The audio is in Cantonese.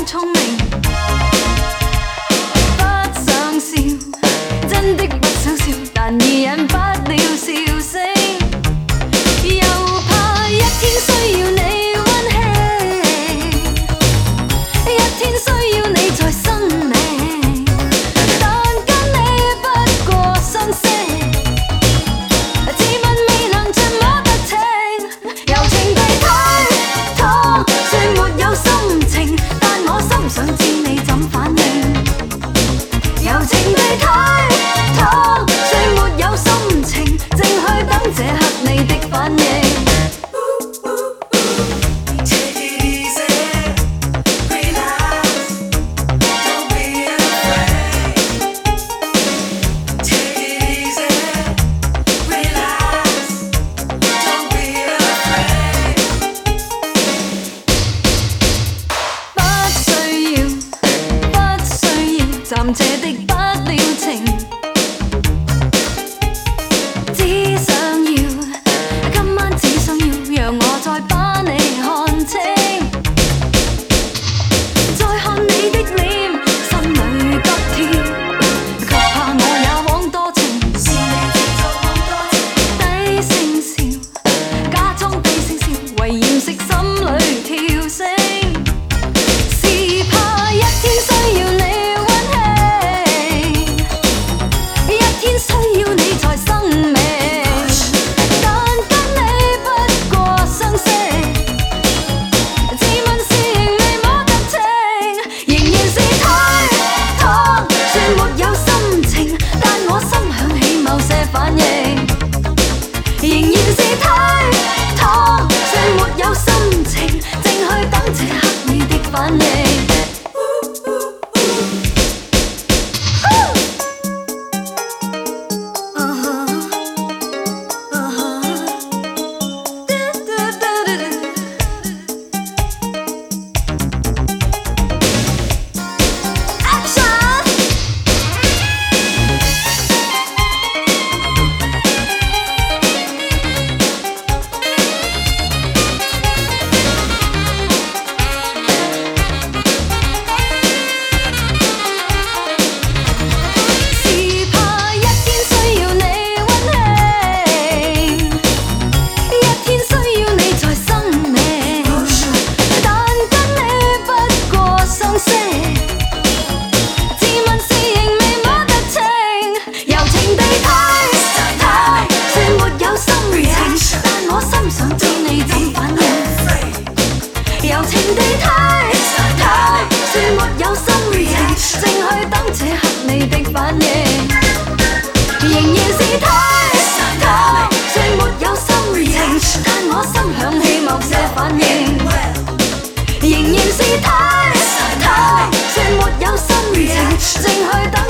裝聰明，不想笑，真的不想笑，但已忍不了笑聲。又怕一天需要你溫馨，一天需要你在生命，但跟你不過相識，自問未能盡摸得清，柔情地推搪，說沒有心情，但我心想知你怎反應。柔情地推搪，說沒有心情，正去等這刻你的反應。暫借的不了情，只想要今晚，只想要讓我再把你看清，再看你的臉，心裏急跳，卻怕我也枉多情，是你製造枉多情，低聲笑，假裝低聲笑，為掩飾心裏跳聲，是怕一天需要你。需要你在生命，但跟你不過相識，自問是仍未摸得清，仍然是推搪，說沒有心情，但我心響起某些反應，仍然是推搪，說沒有心情，正去等這刻你的反應。柔情地推搪，說沒有心情，正去等這刻你的反應，仍然是推搪，說沒有心情，但我心響起某些反應，仍然是推搪，說沒有心情，正去等。